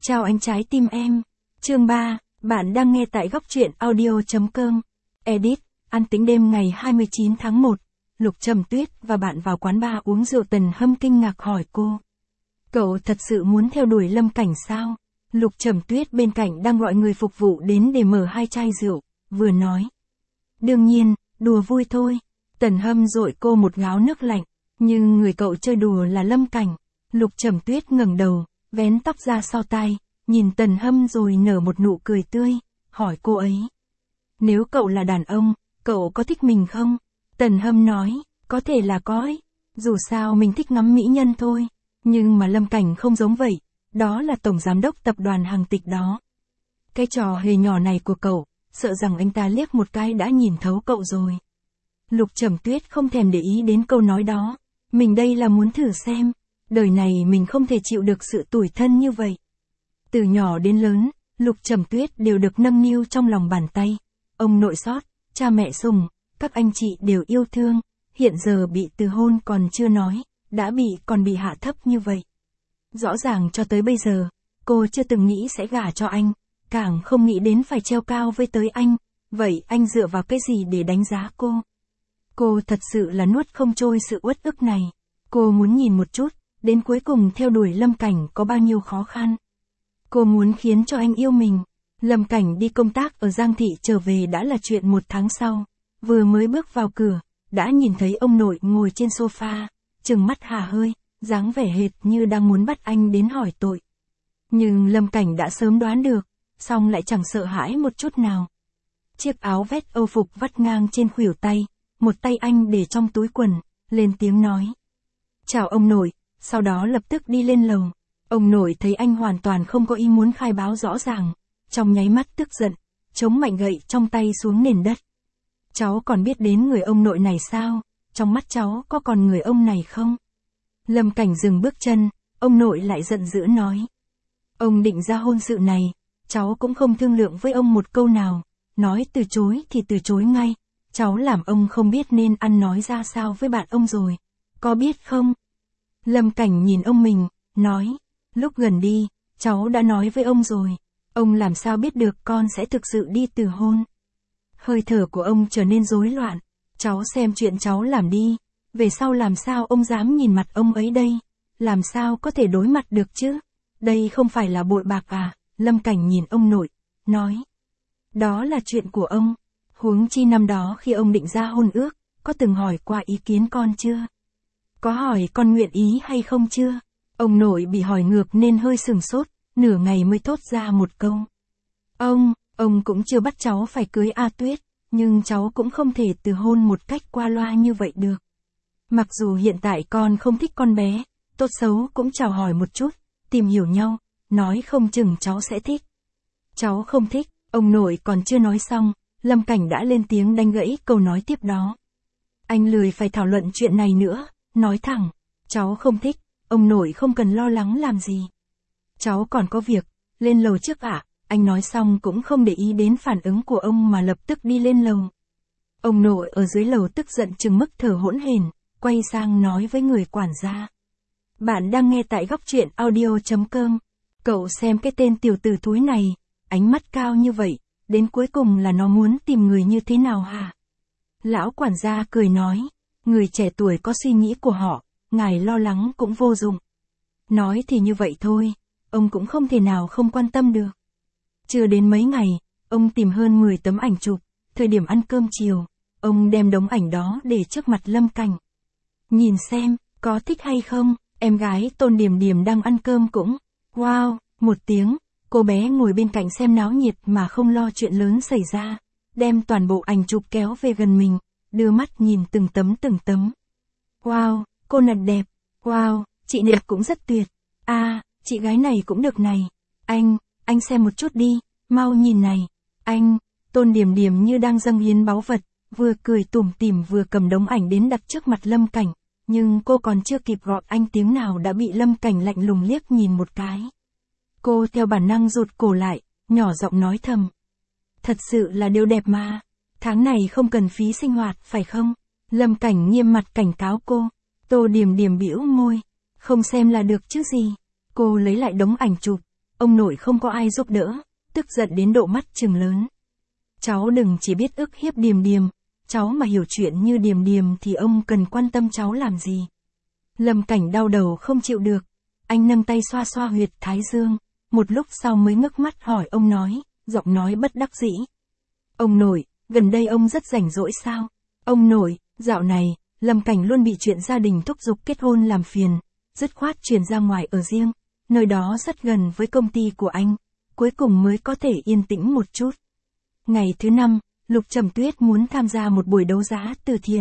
Chào anh trái tim em. Chương 3, bạn đang nghe tại góc truyện audio.com. Edit, ăn tính đêm ngày 29 tháng 1, Lục Trầm Tuyết và bạn vào quán bar uống rượu. Tần Hâm kinh ngạc hỏi cô. Cậu thật sự muốn theo đuổi Lâm Cảnh sao? Lục Trầm Tuyết bên cạnh đang gọi người phục vụ đến để mở 2 chai rượu, vừa nói. Đương nhiên, đùa vui thôi. Tần Hâm dội cô một gáo nước lạnh, nhưng người cậu chơi đùa là Lâm Cảnh. Lục Trầm Tuyết ngẩng đầu, vén tóc ra sau tai, nhìn Tần Hâm rồi nở một nụ cười tươi, hỏi cô ấy. Nếu cậu là đàn ông, cậu có thích mình không? Tần Hâm nói, có thể là có ấy. Dù sao mình thích ngắm mỹ nhân thôi. Nhưng mà Lâm Cảnh không giống vậy, đó là tổng giám đốc tập đoàn hàng tịch đó. Cái trò hề nhỏ này của cậu, sợ rằng anh ta liếc một cái đã nhìn thấu cậu rồi. Lục Trầm Tuyết không thèm để ý đến câu nói đó. Mình đây là muốn thử xem. Đời này mình không thể chịu được sự tủi thân như vậy. Từ nhỏ đến lớn, Lục Trầm Tuyết đều được nâng niu trong lòng bàn tay. Ông nội xót, cha mẹ sủng, các anh chị đều yêu thương. Hiện giờ bị từ hôn còn chưa nói, đã còn bị hạ thấp như vậy. Rõ ràng cho tới bây giờ, cô chưa từng nghĩ sẽ gả cho anh, càng không nghĩ đến phải treo cao với tới anh. Vậy anh dựa vào cái gì để đánh giá cô? Cô thật sự là nuốt không trôi sự uất ức này. Cô muốn nhìn một chút, đến cuối cùng theo đuổi Lâm Cảnh có bao nhiêu khó khăn. Cô muốn khiến cho anh yêu mình. Lâm Cảnh đi công tác ở Giang Thị trở về đã là chuyện 1 tháng sau. Vừa mới bước vào cửa, đã nhìn thấy ông nội ngồi trên sofa, trừng mắt hả hơi, dáng vẻ hệt như đang muốn bắt anh đến hỏi tội. Nhưng Lâm Cảnh đã sớm đoán được, song lại chẳng sợ hãi một chút nào. Chiếc áo vest Âu phục vắt ngang trên khuỷu tay, một tay anh để trong túi quần, lên tiếng nói. Chào ông nội, sau đó lập tức đi lên lầu. Ông nội thấy anh hoàn toàn không có ý muốn khai báo rõ ràng, trong nháy mắt tức giận, chống mạnh gậy trong tay xuống nền đất. Cháu còn biết đến người ông nội này sao? Trong mắt cháu có còn người ông này không? Lâm Cảnh dừng bước chân, ông nội lại giận dữ nói. Ông định ra hôn sự này, cháu cũng không thương lượng với ông một câu nào, nói từ chối thì từ chối ngay. Cháu làm ông không biết nên ăn nói ra sao với bạn ông rồi, có biết không? Lâm Cảnh nhìn ông mình, nói, lúc gần đi, cháu đã nói với ông rồi, ông làm sao biết được con sẽ thực sự đi từ hôn. Hơi thở của ông trở nên rối loạn, cháu xem chuyện cháu làm đi, về sau làm sao ông dám nhìn mặt ông ấy đây, làm sao có thể đối mặt được chứ, đây không phải là bội bạc à? Lâm Cảnh nhìn ông nội, nói, đó là chuyện của ông, huống chi năm đó khi ông định ra hôn ước, có từng hỏi qua ý kiến con chưa? Có hỏi con nguyện ý hay không chưa? Ông nội bị hỏi ngược nên hơi sừng sốt, nửa ngày mới thốt ra một câu. Ông cũng chưa bắt cháu phải cưới A Tuyết, nhưng cháu cũng không thể từ hôn một cách qua loa như vậy được. Mặc dù hiện tại con không thích con bé, tốt xấu cũng chào hỏi một chút, tìm hiểu nhau, nói không chừng cháu sẽ thích. Cháu không thích, ông nội còn chưa nói xong, Lâm Cảnh đã lên tiếng đánh gãy câu nói tiếp đó. Anh lười phải thảo luận chuyện này nữa, nói thẳng, cháu không thích, ông nội không cần lo lắng làm gì. Cháu còn có việc, lên lầu trước ạ. Anh nói xong cũng không để ý đến phản ứng của ông mà lập tức đi lên lầu. Ông nội ở dưới lầu tức giận chừng mức thở hỗn hển, quay sang nói với người quản gia. Bạn đang nghe tại góc truyện audio.com. Cậu xem cái tên tiểu tử thúi này, ánh mắt cao như vậy, đến cuối cùng là nó muốn tìm người như thế nào hả? Lão quản gia cười nói, người trẻ tuổi có suy nghĩ của họ, ngài lo lắng cũng vô dụng. Nói thì như vậy thôi, ông cũng không thể nào không quan tâm được. Chưa đến mấy ngày, ông tìm hơn 10 tấm ảnh chụp, thời điểm ăn cơm chiều, ông đem đống ảnh đó để trước mặt Lâm Cảnh. Nhìn xem, có thích hay không, em gái Tôn Điềm Điềm đang ăn cơm cũng, wow, một tiếng, cô bé ngồi bên cạnh xem náo nhiệt mà không lo chuyện lớn xảy ra, đem toàn bộ ảnh chụp kéo về gần mình, đưa mắt nhìn từng tấm. Wow, cô nật đẹp, wow, chị đẹp cũng rất tuyệt, chị gái này cũng được này, anh xem một chút đi, mau nhìn này, anh, Tôn Điềm Điềm như đang dâng hiến báu vật, vừa cười tủm tỉm vừa cầm đống ảnh đến đặt trước mặt Lâm Cảnh, nhưng cô còn chưa kịp gọi anh tiếng nào đã bị Lâm Cảnh lạnh lùng liếc nhìn một cái. Cô theo bản năng rụt cổ lại, nhỏ giọng nói thầm. Thật sự là điều đẹp mà, tháng này không cần phí sinh hoạt phải không? Lâm Cảnh nghiêm mặt cảnh cáo cô, Tô Điềm Điềm bĩu môi, không xem là được chứ gì. Cô lấy lại đống ảnh chụp, ông nội không có ai giúp đỡ, tức giận đến độ mắt trừng lớn. Cháu đừng chỉ biết ức hiếp Điềm Điềm, cháu mà hiểu chuyện như Điềm Điềm thì ông cần quan tâm cháu làm gì. Lâm Cảnh đau đầu không chịu được, anh nâng tay xoa xoa huyệt thái dương, một lúc sau mới ngước mắt hỏi ông nói, giọng nói bất đắc dĩ. Ông nội, gần đây ông rất rảnh rỗi sao? Ông nội, dạo này, Lâm Cảnh luôn bị chuyện gia đình thúc giục kết hôn làm phiền, dứt khoát chuyển ra ngoài ở riêng, nơi đó rất gần với công ty của anh, cuối cùng mới có thể yên tĩnh một chút. Ngày thứ 5, Lục Trầm Tuyết muốn tham gia một buổi đấu giá từ thiện.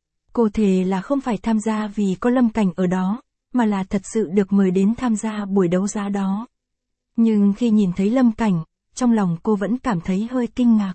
Cô thề là không phải tham gia vì có Lâm Cảnh ở đó, mà là thật sự được mời đến tham gia buổi đấu giá đó. Nhưng khi nhìn thấy Lâm Cảnh, trong lòng cô vẫn cảm thấy hơi kinh ngạc.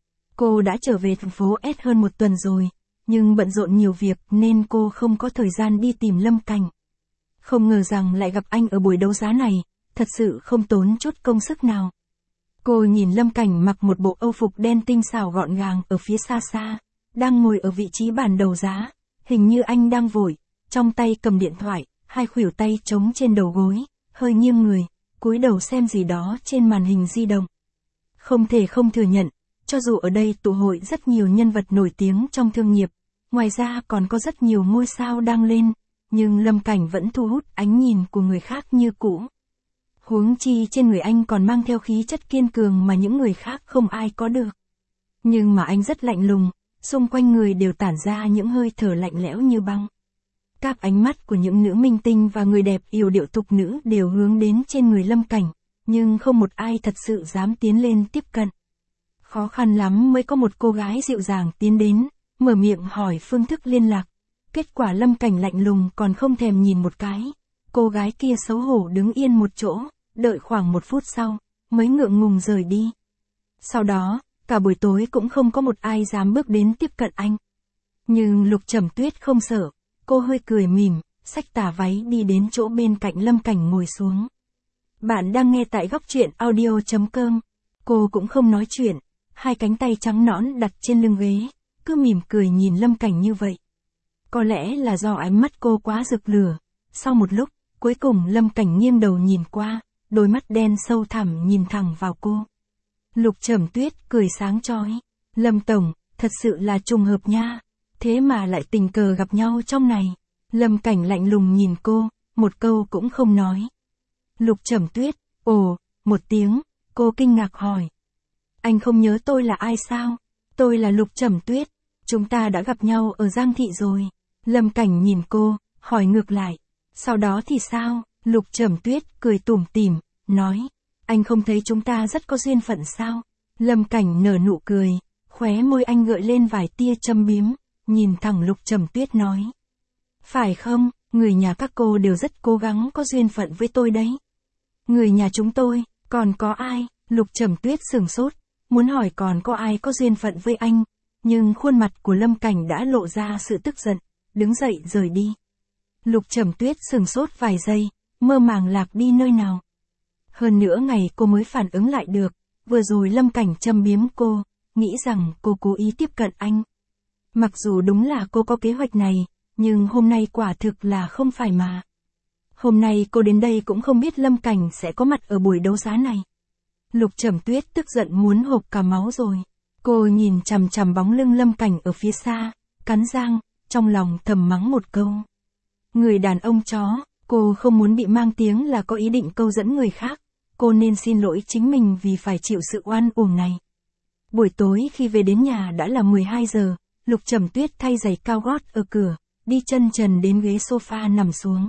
Cô đã trở về thành phố S hơn một tuần rồi, nhưng bận rộn nhiều việc nên cô không có thời gian đi tìm Lâm Cảnh. Không ngờ rằng lại gặp anh ở buổi đấu giá này, thật sự không tốn chút công sức nào. Cô nhìn Lâm Cảnh mặc một bộ âu phục đen tinh xảo gọn gàng ở phía xa xa, đang ngồi ở vị trí bàn đấu giá, hình như anh đang vội, trong tay cầm điện thoại, hai khuỷu tay chống trên đầu gối, hơi nghiêng người, cúi đầu xem gì đó trên màn hình di động. Không thể không thừa nhận, cho dù ở đây tụ hội rất nhiều nhân vật nổi tiếng trong thương nghiệp, ngoài ra còn có rất nhiều ngôi sao đang lên, nhưng Lâm Cảnh vẫn thu hút ánh nhìn của người khác như cũ. Huống chi trên người anh còn mang theo khí chất kiên cường mà những người khác không ai có được. Nhưng mà anh rất lạnh lùng, xung quanh người đều tản ra những hơi thở lạnh lẽo như băng. Các ánh mắt của những nữ minh tinh và người đẹp yểu điệu thục nữ đều hướng đến trên người Lâm Cảnh, nhưng không một ai thật sự dám tiến lên tiếp cận. Khó khăn lắm mới có một cô gái dịu dàng tiến đến, mở miệng hỏi phương thức liên lạc. Kết quả Lâm Cảnh lạnh lùng còn không thèm nhìn một cái. Cô gái kia xấu hổ đứng yên một chỗ, đợi khoảng 1 phút sau, mới ngượng ngùng rời đi. Sau đó, cả buổi tối cũng không có một ai dám bước đến tiếp cận anh. Nhưng Lục Trầm Tuyết không sợ, cô hơi cười mỉm, xách tà váy đi đến chỗ bên cạnh Lâm Cảnh ngồi xuống. Bạn đang nghe tại góc truyện audio.com. Cô cũng không nói chuyện, hai cánh tay trắng nõn đặt trên lưng ghế, cứ mỉm cười nhìn Lâm Cảnh như vậy. Có lẽ là do ánh mắt cô quá rực lửa. Sau một lúc, cuối cùng Lâm Cảnh nghiêng đầu nhìn qua, đôi mắt đen sâu thẳm nhìn thẳng vào cô. Lục Trầm Tuyết cười sáng chói. Lâm Tổng, thật sự là trùng hợp nha. Thế mà lại tình cờ gặp nhau trong này. Lâm Cảnh lạnh lùng nhìn cô, một câu cũng không nói. Lục Trầm Tuyết, ồ, một tiếng, cô kinh ngạc hỏi. Anh không nhớ tôi là ai sao? Tôi là Lục Trầm Tuyết, chúng ta đã gặp nhau ở Giang Thị rồi. Lâm Cảnh nhìn cô, hỏi ngược lại. Sau đó thì sao? Lục Trầm Tuyết cười tủm tỉm, nói. Anh không thấy chúng ta rất có duyên phận sao? Lâm Cảnh nở nụ cười, khóe môi anh gợi lên vài tia châm biếm, nhìn thẳng Lục Trầm Tuyết nói. Phải không, người nhà các cô đều rất cố gắng có duyên phận với tôi đấy. Người nhà chúng tôi, còn có ai? Lục Trầm Tuyết sửng sốt, muốn hỏi còn có ai có duyên phận với anh, nhưng khuôn mặt của Lâm Cảnh đã lộ ra sự tức giận, đứng dậy rời đi. Lục Trầm Tuyết sửng sốt vài giây, mơ màng lạc đi nơi nào. Hơn nửa ngày cô mới phản ứng lại được, vừa rồi Lâm Cảnh châm biếm cô, nghĩ rằng cô cố ý tiếp cận anh. Mặc dù đúng là cô có kế hoạch này, nhưng hôm nay quả thực là không phải mà. Hôm nay cô đến đây cũng không biết Lâm Cảnh sẽ có mặt ở buổi đấu giá này. Lục Trầm Tuyết tức giận muốn hộc cả máu rồi. Cô nhìn chằm chằm bóng lưng Lâm Cảnh ở phía xa, cắn răng, trong lòng thầm mắng một câu. Người đàn ông chó, cô không muốn bị mang tiếng là có ý định câu dẫn người khác. Cô nên xin lỗi chính mình vì phải chịu sự oan uổng này. Buổi tối khi về đến nhà đã là 12 giờ, Lục Trầm Tuyết thay giày cao gót ở cửa, đi chân trần đến ghế sofa nằm xuống.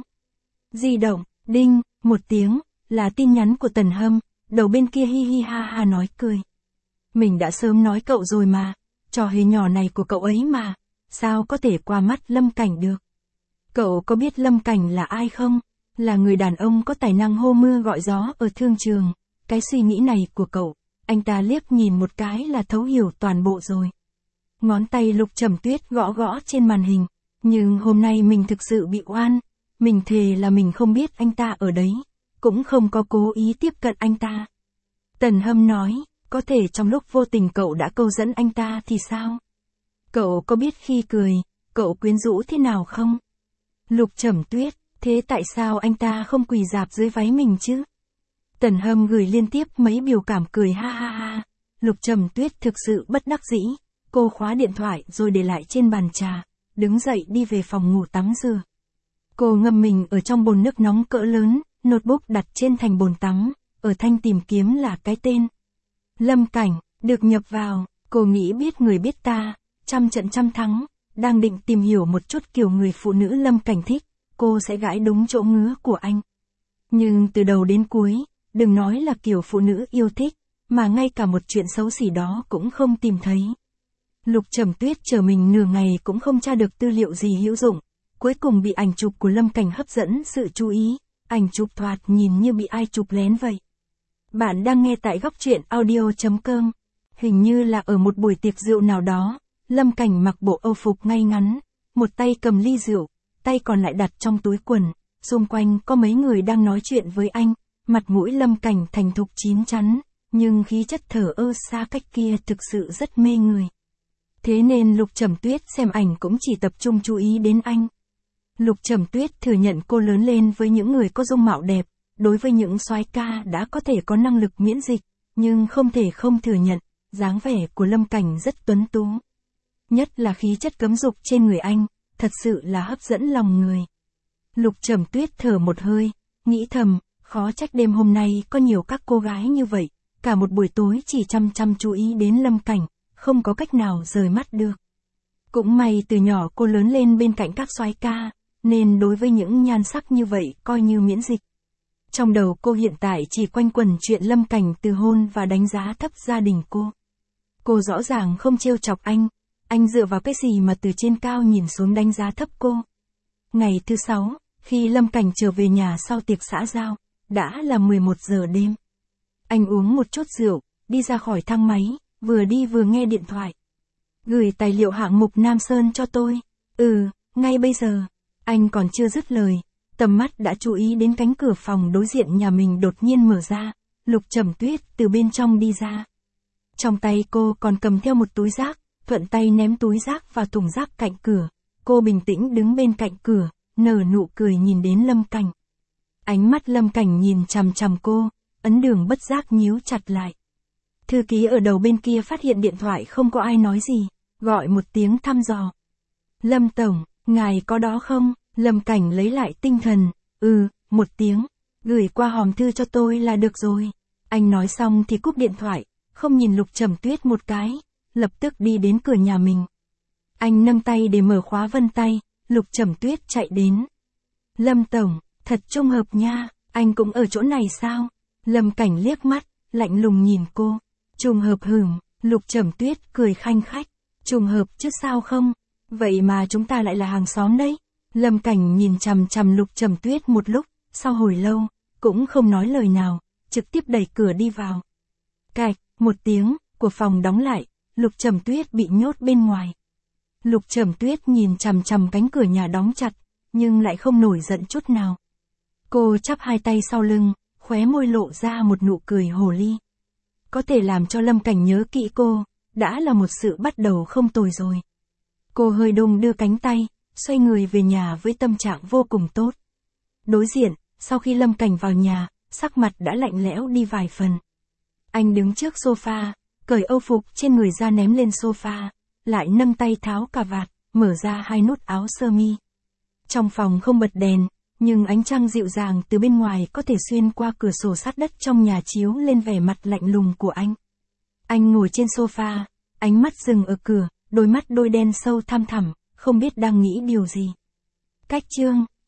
Di động, đinh, một tiếng, là tin nhắn của Tần Hâm, đầu bên kia hi hi ha ha nói cười. Mình đã sớm nói cậu rồi mà, trò hề nhỏ này của cậu ấy mà, sao có thể qua mắt Lâm Cảnh được. Cậu có biết Lâm Cảnh là ai không? Là người đàn ông có tài năng hô mưa gọi gió ở thương trường. Cái suy nghĩ này của cậu, anh ta liếc nhìn một cái là thấu hiểu toàn bộ rồi. Ngón tay Lục Trầm Tuyết gõ gõ trên màn hình. Nhưng hôm nay mình thực sự bị oan. Mình thề là mình không biết anh ta ở đấy. Cũng không có cố ý tiếp cận anh ta. Tần Hâm nói, có thể trong lúc vô tình cậu đã câu dẫn anh ta thì sao? Cậu có biết khi cười, cậu quyến rũ thế nào không? Lục Trầm Tuyết, thế tại sao anh ta không quỳ rạp dưới váy mình chứ? Tần Hâm gửi liên tiếp mấy biểu cảm cười ha ha ha. Lục Trầm Tuyết thực sự bất đắc dĩ, cô khóa điện thoại rồi để lại trên bàn trà, đứng dậy đi về phòng ngủ tắm rửa. Cô ngâm mình ở trong bồn nước nóng cỡ lớn, notebook đặt trên thành bồn tắm, ở thanh tìm kiếm là cái tên. Lâm Cảnh, được nhập vào, cô nghĩ biết người biết ta, trăm trận trăm thắng, đang định tìm hiểu một chút kiểu người phụ nữ Lâm Cảnh thích, cô sẽ gãi đúng chỗ ngứa của anh. Nhưng từ đầu đến cuối, đừng nói là kiểu phụ nữ yêu thích, mà ngay cả một chuyện xấu xỉ đó cũng không tìm thấy. Lục Trầm Tuyết chờ mình nửa ngày cũng không tra được tư liệu gì hữu dụng, cuối cùng bị ảnh chụp của Lâm Cảnh hấp dẫn sự chú ý, ảnh chụp thoạt nhìn như bị ai chụp lén vậy. Bạn đang nghe tại góc truyện audio.com. Hình như là ở một buổi tiệc rượu nào đó, Lâm Cảnh mặc bộ âu phục ngay ngắn, một tay cầm ly rượu, tay còn lại đặt trong túi quần, xung quanh có mấy người đang nói chuyện với anh, mặt mũi Lâm Cảnh thành thục chín chắn, nhưng khí chất thờ ơ xa cách kia thực sự rất mê người. Thế nên Lục Trầm Tuyết xem ảnh cũng chỉ tập trung chú ý đến anh. Lục Trầm Tuyết thừa nhận cô lớn lên với những người có dung mạo đẹp, đối với những soái ca đã có thể có năng lực miễn dịch, nhưng không thể không thừa nhận, dáng vẻ của Lâm Cảnh rất tuấn tú. Nhất là khí chất cấm dục trên người anh, thật sự là hấp dẫn lòng người. Lục Trầm Tuyết thở một hơi, nghĩ thầm, khó trách đêm hôm nay có nhiều các cô gái như vậy, cả một buổi tối chỉ chăm chăm chú ý đến Lâm Cảnh, không có cách nào rời mắt được. Cũng may từ nhỏ cô lớn lên bên cạnh các soái ca, nên đối với những nhan sắc như vậy coi như miễn dịch. Trong đầu cô hiện tại chỉ quanh quẩn chuyện Lâm Cảnh từ hôn và đánh giá thấp gia đình cô. Cô rõ ràng không trêu chọc anh dựa vào cái gì mà từ trên cao nhìn xuống đánh giá thấp cô. Ngày thứ 6, khi Lâm Cảnh trở về nhà sau tiệc xã giao, đã là 11 giờ đêm. Anh uống một chút rượu, đi ra khỏi thang máy, vừa đi vừa nghe điện thoại. Gửi tài liệu hạng mục Nam Sơn cho tôi. Ngay bây giờ. Anh còn chưa dứt lời, tầm mắt đã chú ý đến cánh cửa phòng đối diện nhà mình đột nhiên mở ra, Lục Trầm Tuyết từ bên trong đi ra. Trong tay cô còn cầm theo một túi rác, thuận tay ném túi rác vào thùng rác cạnh cửa. Cô bình tĩnh đứng bên cạnh cửa, nở nụ cười nhìn đến Lâm Cảnh. Ánh mắt Lâm Cảnh nhìn chằm chằm cô, ấn đường bất giác nhíu chặt lại. Thư ký ở đầu bên kia phát hiện điện thoại không có ai nói gì, gọi một tiếng thăm dò. Lâm Tổng, ngài có đó không? Lâm Cảnh lấy lại tinh thần, một tiếng, gửi qua hòm thư cho tôi là được rồi. Anh nói xong thì cúp điện thoại, không nhìn Lục Trầm Tuyết một cái, lập tức đi đến cửa nhà mình. Anh nâng tay để mở khóa vân tay, Lục Trầm Tuyết chạy đến. Lâm Tổng, thật trùng hợp nha, anh cũng ở chỗ này sao? Lâm Cảnh liếc mắt, lạnh lùng nhìn cô. Trùng hợp hửm, Lục Trầm Tuyết cười khanh khách. Trùng hợp chứ sao không? Vậy mà chúng ta lại là hàng xóm đấy. Lâm Cảnh nhìn chằm chằm Lục Trầm Tuyết một lúc, sau hồi lâu, cũng không nói lời nào, trực tiếp đẩy cửa đi vào. Cạch, một tiếng, của phòng đóng lại, Lục Trầm Tuyết bị nhốt bên ngoài. Lục Trầm Tuyết nhìn chằm chằm cánh cửa nhà đóng chặt, nhưng lại không nổi giận chút nào. Cô chắp hai tay sau lưng, khóe môi lộ ra một nụ cười hồ ly. Có thể làm cho Lâm Cảnh nhớ kỹ cô, đã là một sự bắt đầu không tồi rồi. Cô hơi đung đưa cánh tay, xoay người về nhà với tâm trạng vô cùng tốt. Đối diện, sau khi Lâm Cảnh vào nhà, sắc mặt đã lạnh lẽo đi vài phần. Anh đứng trước sofa, cởi âu phục trên người ra ném lên sofa, lại nâng tay tháo cà vạt, mở ra hai nút áo sơ mi. Trong phòng không bật đèn, nhưng ánh trăng dịu dàng từ bên ngoài có thể xuyên qua cửa sổ sát đất trong nhà chiếu lên vẻ mặt lạnh lùng của anh. Anh ngồi trên sofa, ánh mắt dừng ở cửa, đôi mắt đôi đen sâu thăm thẳm, không biết đang nghĩ điều gì. Cách chương